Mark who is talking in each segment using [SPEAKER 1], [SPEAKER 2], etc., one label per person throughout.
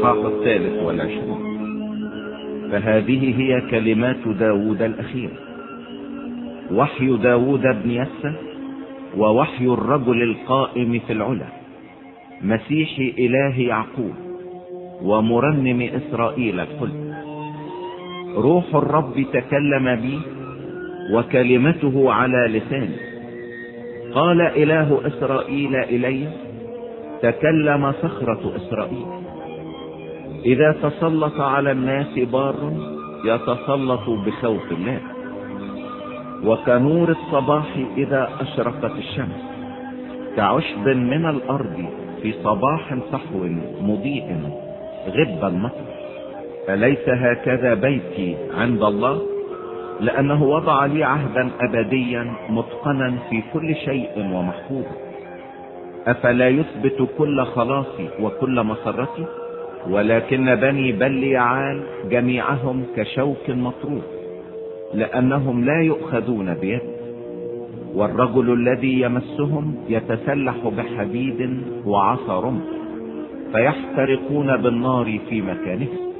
[SPEAKER 1] الإصحاح 23. فهذه هي كلمات داود الأخيرة: وحي داود بن يسى، ووحي الرجل القائم في العلا، مسيح إله يعقوب ومرنم إسرائيل الكل. روح الرب تكلم بي، وكلمته على لساني. قال إله إسرائيل إلي، تكلم صخرة إسرائيل. إذا تسلط على الناس بار، يتسلط بخوف الله، وكنور الصباح إذا أشرقت الشمس، كعشب من الأرض في صباح صحو مضيء غب المطر. أليس هكذا بيتي عند الله؟ لأنه وضع لي عهدا أبديا متقنا في كل شيء ومحفوظا. أفلا يثبت كل خلاصي وكل مسرتي؟ ولكن بني بليعال جميعهم كشوك مطروح، لأنهم لا يؤخذون بيد. والرجل الذي يمسهم يتسلح بحديد وعصا رمح، فيحترقون بالنار في مكانهم.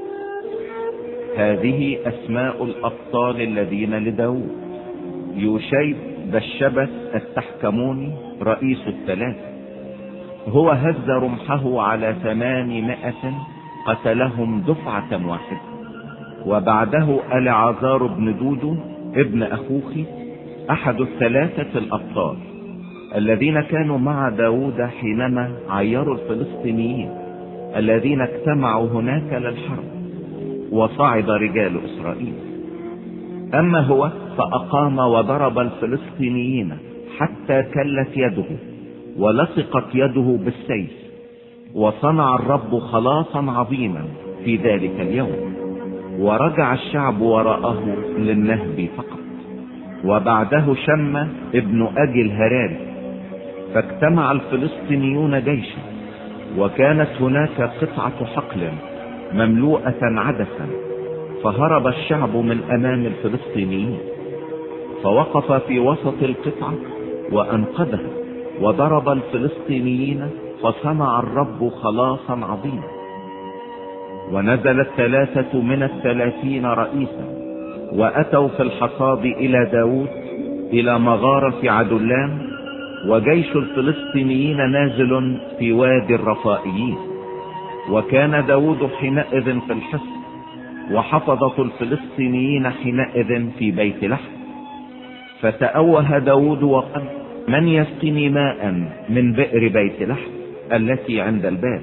[SPEAKER 1] هذه أسماء الأبطال الذين لداود: يوشيب بشبت التحكموني رئيس الثلاثة. هو هز رمحه على 800 قتلهم دفعة واحدة. وبعده العازار بن دودو ابن أخوخي، أحد الثلاثة الأبطال الذين كانوا مع داود حينما عيروا الفلسطينيين الذين اجتمعوا هناك للحرب، وصعد رجال إسرائيل. أما هو فأقام وضرب الفلسطينيين حتى كلت يده ولصقت يده بالسيف، وصنع الرب خلاصا عظيما في ذلك اليوم، ورجع الشعب وراءه للنهب فقط. وبعده شم ابن أجي الهراري، فاجتمع الفلسطينيون جيشا، وكانت هناك قطعة حقل مملوءة عدسا، فهرب الشعب من أمام الفلسطينيين، فوقف في وسط القطعة وأنقذها، وضرب الفلسطينيين، فصنع الرب خلاصا عظيما. ونزل 3 من 30 رئيسا، وأتوا في الحصاد إلى داود إلى مغارة عدلام، وجيش الفلسطينيين نازل في وادي الرفائيين. وكان داود حينئذ في الحصن، وحفظة الفلسطينيين حينئذ في بيت لحم. فتأوه داود وقال: من يسقني ماء من بئر بيت لحم التي عند الباب؟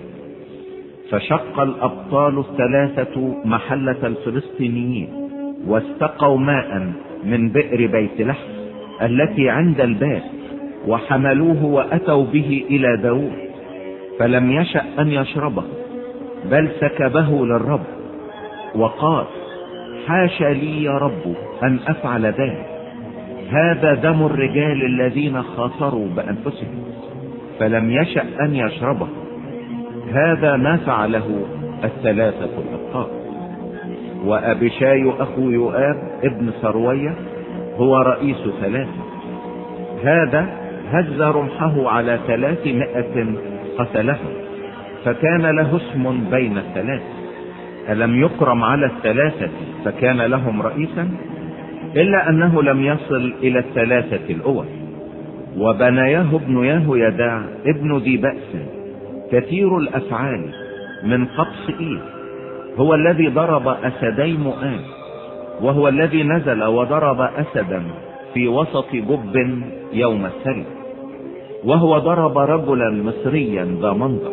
[SPEAKER 1] فشق الأبطال 3 محلة الفلسطينيين، واستقوا ماء من بئر بيت لحم التي عند الباب، وحملوه وأتوا به إلى داود، فلم يشأ أن يشربه، بل سكبه للرب، وقال: حاش لي يا رب أن أفعل ذلك، هذا دم الرجال الذين خاصروا بأنفسهم. فلم يشأ أن يشربه. هذا ما فعله 3 الأبطال. وأبيشاي أخو يؤاب ابن سروية هو رئيس 3. هذا هز رمحه على 300 قتلهم، فكان له اسم بين 3. ألم يكرم على 3 فكان لهم رئيسا؟ إلا أنه لم يصل إلى 3 الأول. وبناياه ابن يهويداع ابن ذي بأس كثير الأفعال من قبص إيل، هو الذي ضرب أسدي مؤاب، وهو الذي نزل وضرب أسدا في وسط جب يوم السري، وهو ضرب رجلا مصريا ذا منظر،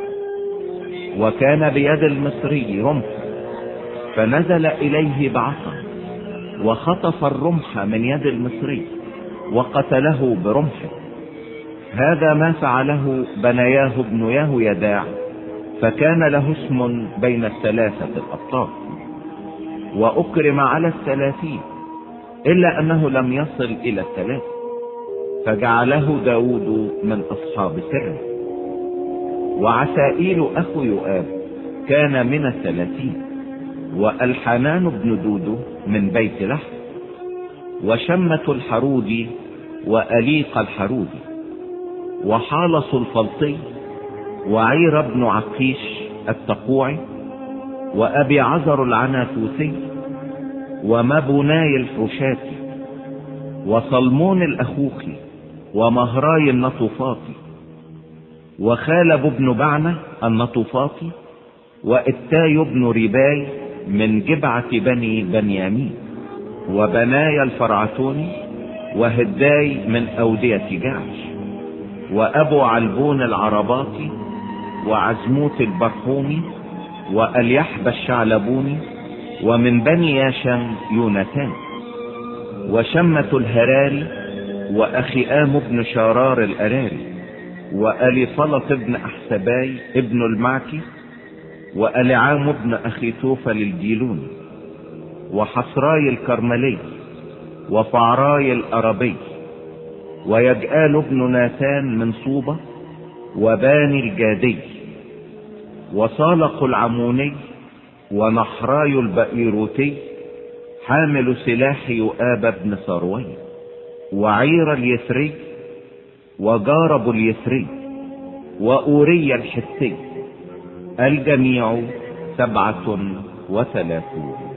[SPEAKER 1] وكان بيد المصري رمح، فنزل إليه بعصا وخطف الرمح من يد المصري وقتله برمحه. هذا ما فعله بناياه ابن يهويداع، فكان له اسم بين 3 الأبطال. وأكرم على 30، إلا أنه لم يصل إلى 3، فجعله داود من أصحاب سره. وعسائيل أخو يؤاب كان من 30، وألحنان بن دودو من بيت لحم، وشمة الحرودي وأليق الحرودي، وحالص الفلطي، وعير بن عقيش التقوعي، وأبي عزر العناثوسي، ومبناي الحشاتي، وصلمون الأخوخي، ومهراي النطوفاطي، وخالب بن بعنة النطوفاطي، وإتاي بن رباي من جبعة بني بنيامين، وبناي الفرعتوني، وهداي من أودية جعش، وأبو علبون العرباطي، وعزموت البرحومي، وأليحب الشعلبوني، ومن بني ياشم يونتان، وشمة الهراري، وأخيآم بن شارار الأراري، وأليفلط بن أحسباي ابن المعكي، وألعام بن أخي توفل الجيلوني، وحصراي الكرملي، وفعراي الأربي، ويجآل بن ناتان من صوبة، وباني الجادي، وصالق العموني، ونحراي البئيروتي، حامل سلاح يؤاب بن صاروي، وعير اليثري، وجارب اليثري، وأوري الحثي، الجميع 37.